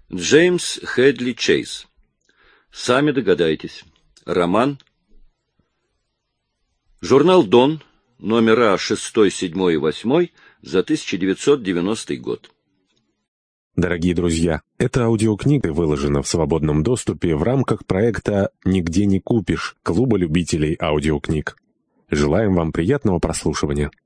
Джеймс Хедли Чейз. Сами догадайтесь. Роман. Журнал «Дон», номера 6, 7 и 8 за 1990 год. Дорогие друзья, эта аудиокнига выложена в свободном доступе в рамках проекта «Нигде не купишь» Клуба любителей аудиокниг. Желаем вам приятного прослушивания.